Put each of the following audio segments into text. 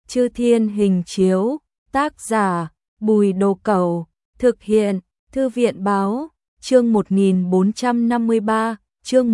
Chư Thiên Hình Chiếu, tác giả Bùi Đồ Cẩu, thực hiện Thư viện Báo, chương 1453, chương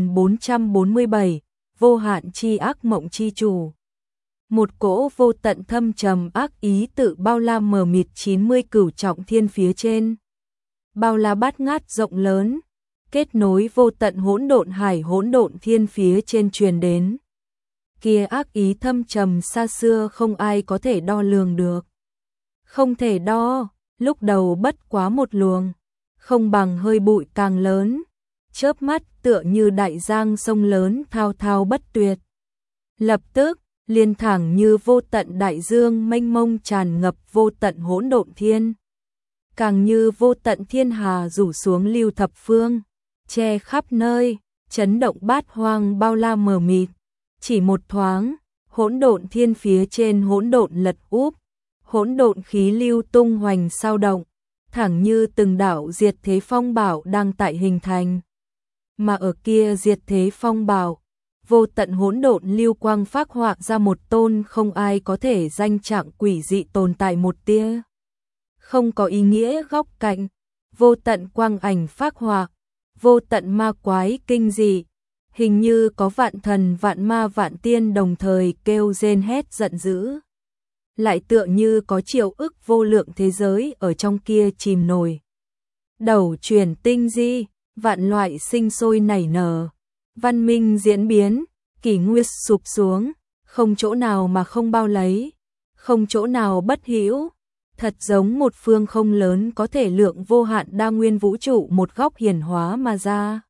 1447, vô hạn chi ác mộng chi chủ. Một cỗ vô tận thâm trầm ác ý tự bao la mờ mịt 90 cửu trọng thiên phía trên. Bao la bát ngát rộng lớn, kết nối vô tận hỗn độn hải hỗn độn thiên phía trên truyền đến. Kia ác ý thâm trầm xa xưa không ai có thể đo lường được. Không thể đo, lúc đầu bất quá một luồng, không bằng hơi bụi càng lớn, chớp mắt tựa như đại giang sông lớn thao thao bất tuyệt. Lập tức, liên thẳng như vô tận đại dương mênh mông tràn ngập vô tận hỗn độn thiên. Càng như vô tận thiên hà rủ xuống lưu thập phương, che khắp nơi, chấn động bát hoang bao la mờ mịt. Chỉ một thoáng, hỗn độn thiên phía trên hỗn độn lật úp, hỗn độn khí lưu tung hoành sao động, thẳng như từng đạo diệt thế phong bảo đang tại hình thành. Mà ở kia diệt thế phong bảo, vô tận hỗn độn lưu quang phác họa ra một tôn không ai có thể danh trạng quỷ dị tồn tại một tia. Không có ý nghĩa góc cạnh, vô tận quang ảnh phác họa, vô tận ma quái kinh dị. Hình như có vạn thần vạn ma vạn tiên đồng thời kêu rên hét giận dữ. Lại tựa như có triệu ức vô lượng thế giới ở trong kia chìm nổi. Đầu chuyển tinh di, vạn loại sinh sôi nảy nở. Văn minh diễn biến, kỷ nguyên sụp xuống, không chỗ nào mà không bao lấy, không chỗ nào bất hữu. Thật giống một phương không lớn có thể lượng vô hạn đa nguyên vũ trụ một góc hiển hóa mà ra.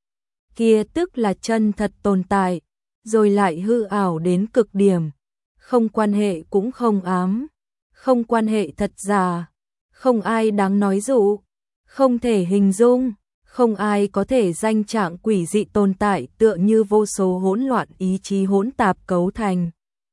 Kia tức là chân thật tồn tại, rồi lại hư ảo đến cực điểm, không quan hệ cũng không ám, không quan hệ thật giả, không ai đáng nói dụ, không thể hình dung, không ai có thể danh trạng quỷ dị tồn tại tựa như vô số hỗn loạn ý chí hỗn tạp cấu thành.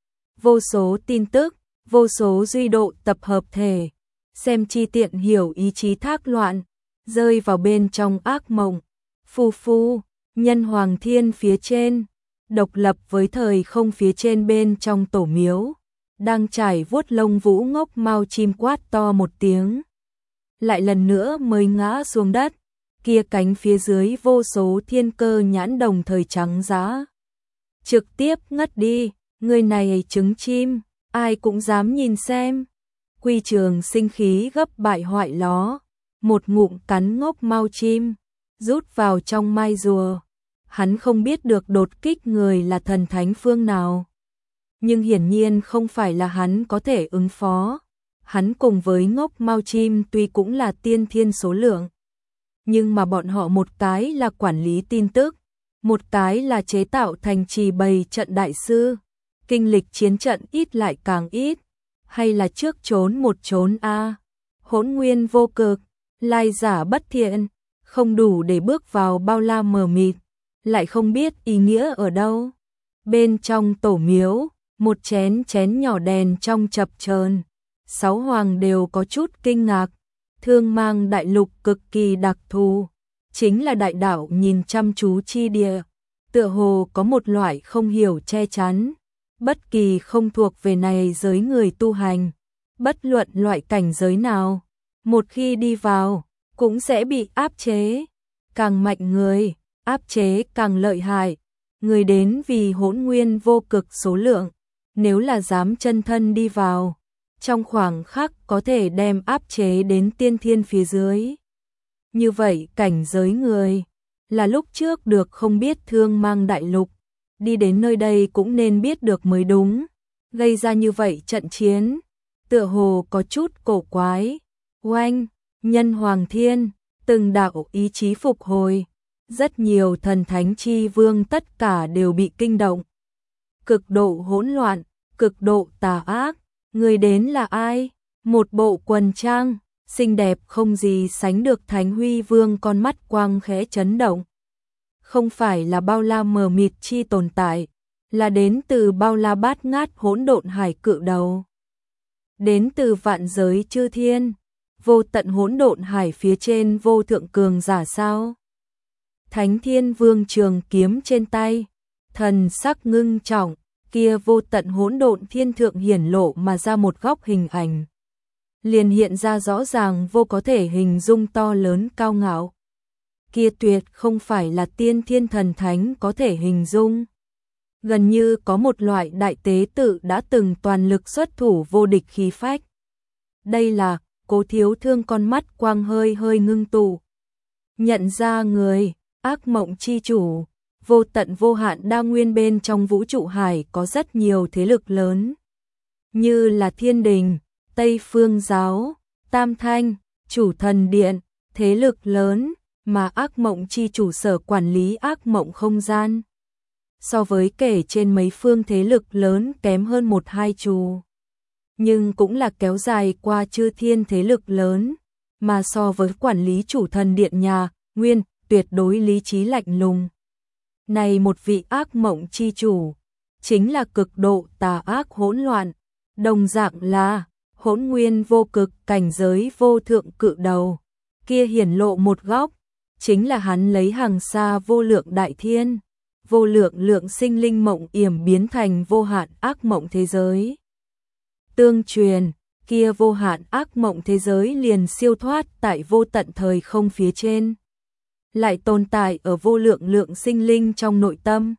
Vô số tin tức, vô số duy độ tập hợp thể, xem chi tiện hiểu ý chí thác loạn, rơi vào bên trong ác mộng, phù phu. Nhân hoàng thiên phía trên, độc lập với thời không phía trên bên trong tổ miếu, đang trải vuốt lông vũ ngốc mau chim quát to một tiếng. Lại lần nữa mới ngã xuống đất, kia cánh phía dưới vô số thiên cơ nhãn đồng thời trắng giá. Trực tiếp ngất đi, người này trứng chim, ai cũng dám nhìn xem. Quy Trường sinh khí gấp bại hoại ló, một ngụm cắn ngốc mau chim, rút vào trong mai rùa. Hắn không biết được đột kích người là thần thánh phương nào. Nhưng hiển nhiên không phải là hắn có thể ứng phó. Hắn cùng với ngốc mau chim tuy cũng là tiên thiên số lượng. Nhưng mà bọn họ một cái là quản lý tin tức, một cái là chế tạo thành trì bày trận đại sư. Kinh lịch chiến trận ít lại càng ít. Hay là trước trốn một trốn a hỗn nguyên vô cực, lai giả bất thiện, không đủ để bước vào bao la mờ mịt. Lại không biết ý nghĩa ở đâu. Bên trong tổ miếu, một chén nhỏ đèn trong chập chờn, 6 hoàng đều có chút kinh ngạc. Thương Mang đại lục cực kỳ đặc thù, chính là đại đạo nhìn chăm chú chi địa, tựa hồ có một loại không hiểu che chắn. Bất kỳ không thuộc về này giới người tu hành, bất luận loại cảnh giới nào, một khi đi vào, cũng sẽ bị áp chế. Càng mạnh người, áp chế càng lợi hại, người đến vì hỗn nguyên vô cực số lượng, nếu là dám chân thân đi vào, trong khoảng khắc có thể đem áp chế đến tiên thiên phía dưới. Như vậy cảnh giới người, là lúc trước được không biết Thương Mang đại lục, đi đến nơi đây cũng nên biết được mới đúng, gây ra như vậy trận chiến, tựa hồ có chút cổ quái. Oanh, nhân hoàng thiên, từng đạo ý chí phục hồi. Rất nhiều thần thánh chi vương tất cả đều bị kinh động. Cực độ hỗn loạn, cực độ tà ác. Người đến là ai? Một bộ quần trang, xinh đẹp không gì sánh được Thánh Huy Vương con mắt quang khẽ chấn động. Không phải là bao la mờ mịt chi tồn tại, là đến từ bao la bát ngát hỗn độn hải cự đầu. Đến từ vạn giới chư thiên, vô tận hỗn độn hải phía trên vô thượng cường giả sao? Thánh Thiên Vương trường kiếm trên tay, thần sắc ngưng trọng, kia vô tận hỗn độn thiên thượng hiển lộ mà ra một góc hình ảnh. Liền hiện ra rõ ràng vô có thể hình dung to lớn cao ngạo. Kia tuyệt không phải là tiên thiên thần thánh có thể hình dung. Gần như có một loại đại tế tự đã từng toàn lực xuất thủ vô địch khí phách. Đây là, Cố Thiếu Thương con mắt quang hơi hơi ngưng tụ. Nhận ra người, ác mộng chi chủ, vô tận vô hạn đa nguyên bên trong vũ trụ hải có rất nhiều thế lực lớn. Như là Thiên Đình, Tây Phương Giáo, Tam Thanh, Chủ Thần Điện, thế lực lớn, mà ác mộng chi chủ sở quản lý ác mộng không gian. So với kể trên mấy phương thế lực lớn kém hơn một hai chu. Nhưng cũng là kéo dài qua chư thiên thế lực lớn, mà so với quản lý Chủ Thần Điện nhà, Nguyên, tuyệt đối lý trí lạnh lùng. Này một vị ác mộng chi chủ, chính là cực độ tà ác hỗn loạn, đồng dạng là hỗn nguyên vô cực cảnh giới vô thượng cự đầu, kia hiển lộ một góc, chính là hắn lấy hàng xa vô lượng đại thiên, vô lượng lượng sinh linh mộng yểm biến thành vô hạn ác mộng thế giới. Tương truyền, kia vô hạn ác mộng thế giới liền siêu thoát tại vô tận thời không phía trên, lại tồn tại ở vô lượng lượng sinh linh trong nội tâm.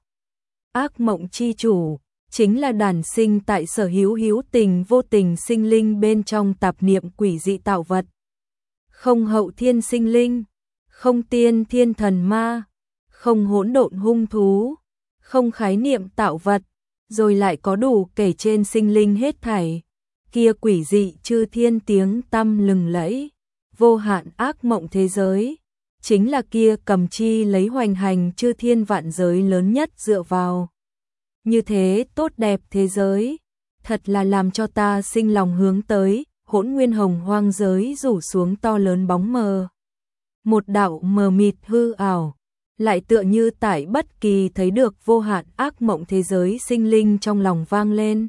Ác mộng chi chủ chính là đản sinh tại sở hữu hữu tình vô tình sinh linh bên trong tạp niệm quỷ dị tạo vật. Không hậu thiên sinh linh, không tiên thiên thần ma, không hỗn độn hung thú, không khái niệm tạo vật, rồi lại có đủ kể trên sinh linh hết thảy. Kia quỷ dị chư thiên tiếng tăm lừng lẫy, vô hạn ác mộng thế giới, chính là kia cầm chi lấy hoành hành chư thiên vạn giới lớn nhất dựa vào. Như thế tốt đẹp thế giới, thật là làm cho ta sinh lòng hướng tới, hỗn nguyên hồng hoang giới rủ xuống to lớn bóng mờ. Một đạo mờ mịt hư ảo, lại tựa như tại bất kỳ thấy được vô hạn ác mộng thế giới sinh linh trong lòng vang lên.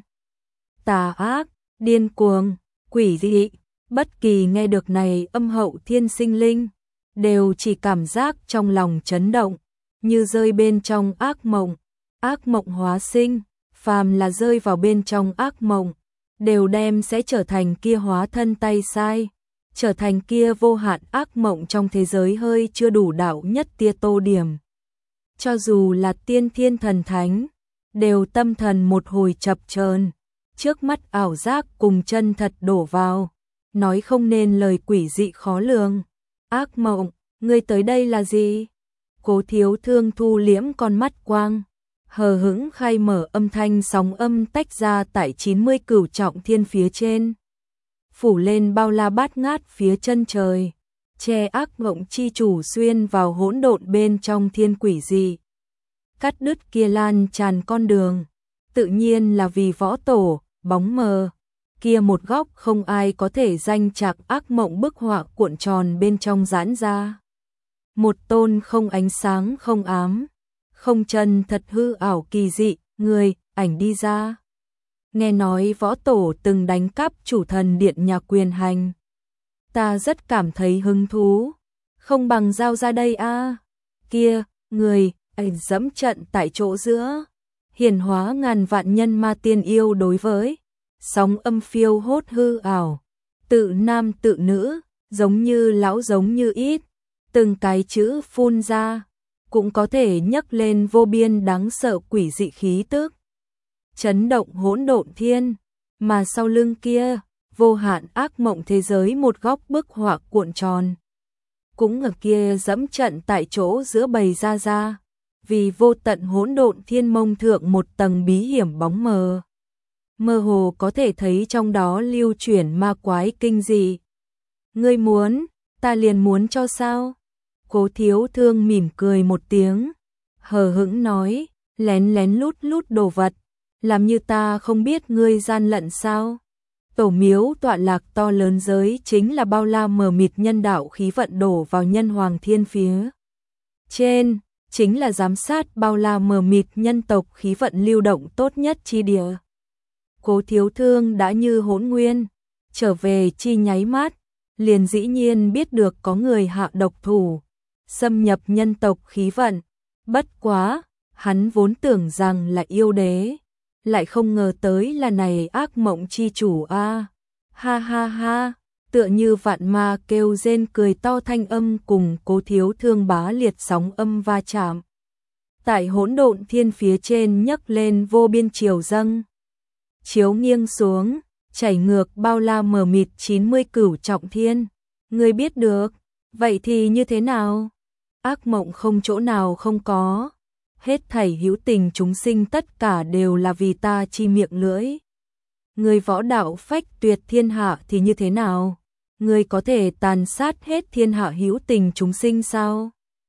Tà ác, điên cuồng, quỷ dị, bất kỳ nghe được này âm hậu thiên sinh linh, đều chỉ cảm giác trong lòng chấn động, như rơi bên trong ác mộng hóa sinh, phàm là rơi vào bên trong ác mộng, đều đem sẽ trở thành kia hóa thân tay sai, trở thành kia vô hạn ác mộng trong thế giới hơi chưa đủ đạo nhất tia tô điểm. Cho dù là tiên thiên thần thánh, đều tâm thần một hồi chập chờn, trước mắt ảo giác cùng chân thật đổ vào, nói không nên lời quỷ dị khó lường. Ác mộng, ngươi tới đây là gì? Cố Thiếu Thương thu liễm con mắt quang, hờ hững khai mở âm thanh sóng âm tách ra tại 90 cửu trọng thiên phía trên. Phủ lên bao la bát ngát phía chân trời, che ác mộng chi chủ xuyên vào hỗn độn bên trong thiên quỷ dị. Cắt đứt kia lan tràn con đường, tự nhiên là vì võ tổ, bóng mờ. Kia một góc không ai có thể danh trạc ác mộng bức họa cuộn tròn bên trong giãn ra. Một tôn không ánh sáng không ám, không chân thật hư ảo kỳ dị, người, ảnh đi ra. Nghe nói võ tổ từng đánh cắp Chủ Thần Điện nhà quyền hành. Ta rất cảm thấy hứng thú, không bằng giao ra đây a. Kia, người, ảnh dẫm trận tại chỗ giữa, hiển hóa ngàn vạn nhân ma tiên yêu đối với sóng âm phiêu hốt hư ảo, tự nam tự nữ, giống như lão giống như ít, từng cái chữ phun ra, cũng có thể nhấc lên vô biên đáng sợ quỷ dị khí tức, chấn động hỗn độn thiên, mà sau lưng kia, vô hạn ác mộng thế giới một góc bức họa cuộn tròn. Cũng ở kia dẫm trận tại chỗ giữa bầy ra, vì vô tận hỗn độn thiên mông thượng một tầng bí hiểm bóng mờ. Mơ hồ có thể thấy trong đó lưu chuyển ma quái kinh dị. Ngươi muốn, ta liền muốn cho sao? Cố Thiếu Thương mỉm cười một tiếng, hờ hững nói, lén lén lút lút đồ vật, làm như ta không biết ngươi gian lận sao? Tổ miếu tọa lạc to lớn giới chính là bao la mờ mịt nhân đạo khí vận đổ vào nhân hoàng thiên phía trên, chính là giám sát bao la mờ mịt nhân tộc khí vận lưu động tốt nhất chi địa. Cố Thiếu Thương đã như hỗn nguyên, trở về chi nháy mắt, liền dĩ nhiên biết được có người hạ độc thủ, xâm nhập nhân tộc khí vận. Bất quá, hắn vốn tưởng rằng là yêu đế, lại không ngờ tới là này ác mộng chi chủ a. Ha ha ha, tựa như vạn ma kêu rên cười to thanh âm cùng Cố Thiếu Thương bá liệt sóng âm va chạm. Tại hỗn độn thiên phía trên nhấc lên vô biên chiều dâng. Chiếu nghiêng xuống, chảy ngược bao la mờ mịt 90 cửu trọng thiên. Ngươi biết được, vậy thì như thế nào? Ác mộng không chỗ nào không có. Hết thảy hữu tình chúng sinh tất cả đều là vì ta chi miệng lưỡi. Người võ đạo phách tuyệt thiên hạ thì như thế nào? Người có thể tàn sát hết thiên hạ hữu tình chúng sinh sao?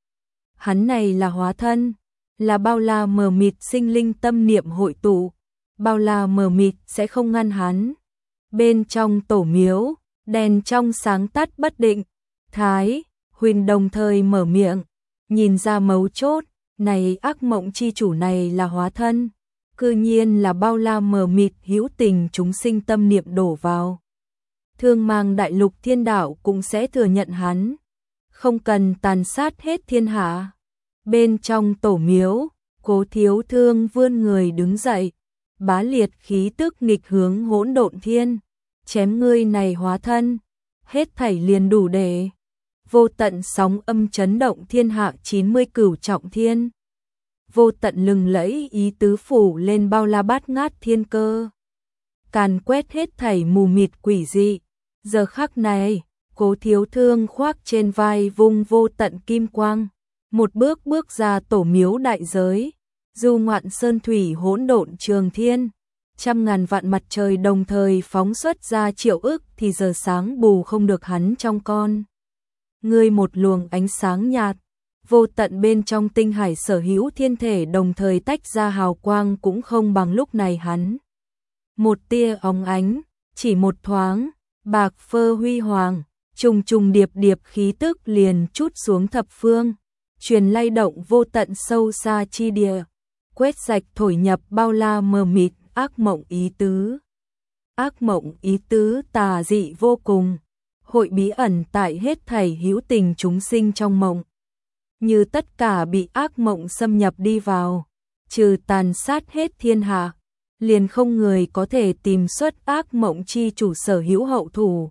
Hắn này là hóa thân, là bao la mờ mịt sinh linh tâm niệm hội tụ, bao la mờ mịt sẽ không ngăn hắn. Bên trong tổ miếu, đèn trong sáng tắt bất định, Thái, Huỳnh đồng thời mở miệng, nhìn ra mấu chốt, này ác mộng chi chủ này là hóa thân, cư nhiên là bao la mờ mịt hữu tình chúng sinh tâm niệm đổ vào. Thương mang đại lục thiên đạo cũng sẽ thừa nhận hắn, không cần tàn sát hết thiên hạ. Bên trong tổ miếu, Cố Thiếu Thương vươn người đứng dậy, bá liệt khí tức nghịch hướng hỗn độn thiên, chém ngươi này hóa thân, hết thảy liền đủ để vô tận sóng âm chấn động thiên hạ 90 cửu trọng thiên. Vô tận lừng lẫy ý tứ phủ lên bao la bát ngát thiên cơ, càn quét hết thảy mù mịt quỷ dị. Giờ khắc này, Cố Thiếu Thương khoác trên vai vung vô tận kim quang, một bước bước ra tổ miếu đại giới, du ngoạn sơn thủy hỗn độn trường thiên, trăm ngàn vạn mặt trời đồng thời phóng xuất ra triệu ức thì giờ sáng bù không được hắn trong con. Ngươi một luồng ánh sáng nhạt, vô tận bên trong tinh hải sở hữu thiên thể đồng thời tách ra hào quang cũng không bằng lúc này hắn. Một tia óng ánh, chỉ một thoáng, bạc phơ huy hoàng, trùng trùng điệp điệp khí tức liền trút xuống thập phương, truyền lay động vô tận sâu xa chi địa, quét sạch thổi nhập bao la mờ mịt ác mộng ý tứ. Ác mộng ý tứ tà dị vô cùng, hội bí ẩn tại hết thảy hữu tình chúng sinh trong mộng. Như tất cả bị ác mộng xâm nhập đi vào, trừ tàn sát hết thiên hạ, liền không người có thể tìm xuất ác mộng chi chủ sở hữu hậu thủ.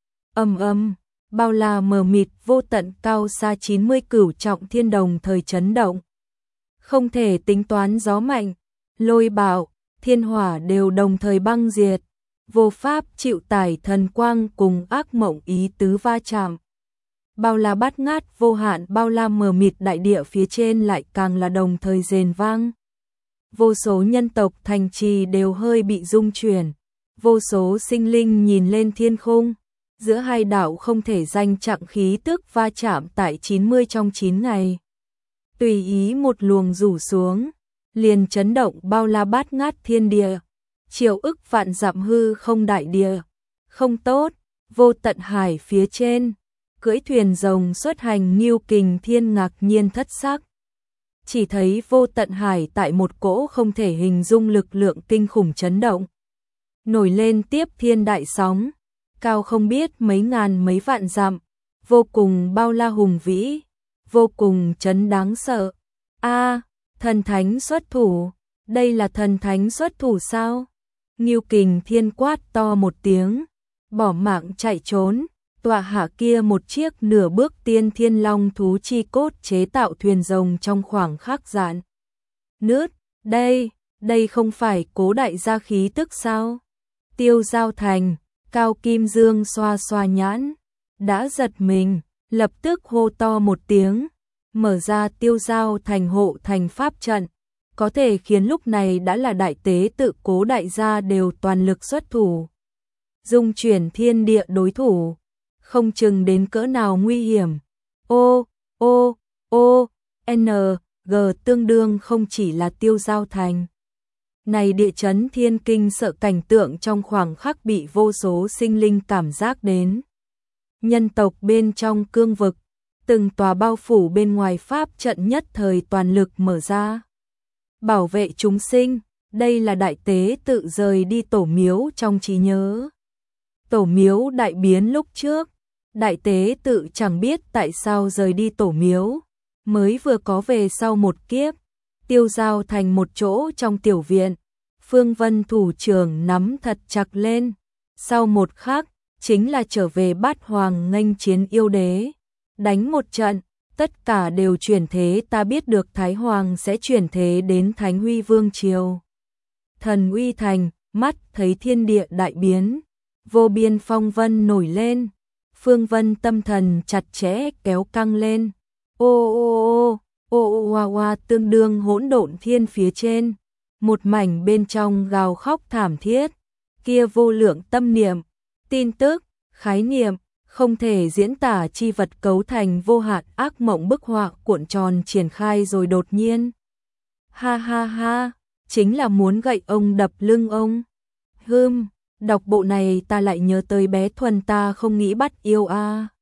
Bao la mờ mịt vô tận cao xa 90 cửu trọng thiên đồng thời chấn động. Không thể tính toán gió mạnh, lôi bạo, thiên hỏa đều đồng thời băng diệt, vô pháp chịu tải thần quang cùng ác mộng ý tứ va chạm. Bao la bát ngát vô hạn bao la mờ mịt đại địa phía trên lại càng là đồng thời rền vang. Vô số nhân tộc thành trì đều hơi bị rung chuyển, vô số sinh linh nhìn lên thiên khung, giữa hai đảo không thể danh chặng khí tức va chạm tại 90 trong 9 ngày. Tùy ý một luồng rủ xuống, liền chấn động bao la bát ngát thiên địa, triệu ức vạn dặm hư không đại địa. Không tốt, vô tận hải phía trên, cưỡi thuyền rồng xuất hành Ngưu Kình Thiên ngạc nhiên thất sắc. Chỉ thấy vô tận hải tại một cỗ không thể hình dung lực lượng kinh khủng chấn động. Nổi lên tiếp thiên đại sóng, cao không biết mấy ngàn mấy vạn dặm, vô cùng bao la hùng vĩ, vô cùng chấn đáng sợ. Thần thánh xuất thủ, đây là thần thánh xuất thủ sao? Ngưu Kình Thiên quát to một tiếng, bỏ mạng chạy trốn, tọa hạ kia một chiếc nửa bước tiên thiên long thú chi cốt chế tạo thuyền rồng trong khoảng khắc giãn nứt. Đây không phải Cố đại gia khí tức sao? Tiêu Giao Thành, Cao Kim Dương xoa xoa nhãn, đã giật mình, lập tức hô to một tiếng, mở ra Tiêu Giao Thành hộ thành pháp trận, có thể khiến lúc này đã là đại tế tự Cố đại gia đều toàn lực xuất thủ. Dung chuyển thiên địa đối thủ, không chừng đến cỡ nào nguy hiểm. G tương đương không chỉ là Tiêu Giao Thành. Này địa chấn thiên kinh sợ cảnh tượng trong khoảng khắc bị vô số sinh linh cảm giác đến. Nhân tộc bên trong cương vực, từng tòa bao phủ bên ngoài pháp trận nhất thời toàn lực mở ra. Bảo vệ chúng sinh, đây là đại tế tự rời đi tổ miếu trong trí nhớ. Tổ miếu đại biến lúc trước, đại tế tự chẳng biết tại sao rời đi tổ miếu, mới vừa có về sau một kiếp, Tiêu Giao Thành một chỗ trong tiểu viện, Phương Vân thủ trưởng nắm thật chặt lên. Sau một khắc, chính là trở về Bát Hoàng nghênh chiến yêu đế. Đánh một trận, tất cả đều chuyển thế, ta biết được Thái Hoàng sẽ chuyển thế đến Thánh Huy Vương Triều. Thần uy thành, mắt thấy thiên địa đại biến, vô biên phong vân nổi lên. Phương Vân tâm thần chặt chẽ kéo căng lên. Ô ô ô, ô ô oa oa, tương đương hỗn độn thiên phía trên. Một mảnh bên trong gào khóc thảm thiết. Kia vô lượng tâm niệm, tin tức, khái niệm, không thể diễn tả chi vật cấu thành vô hạn ác mộng bức họa cuộn tròn triển khai rồi đột nhiên. Ha ha ha, chính là muốn gậy ông đập lưng ông. Đọc bộ này ta lại nhớ tới bé Thuần, ta không nghĩ bắt yêu a.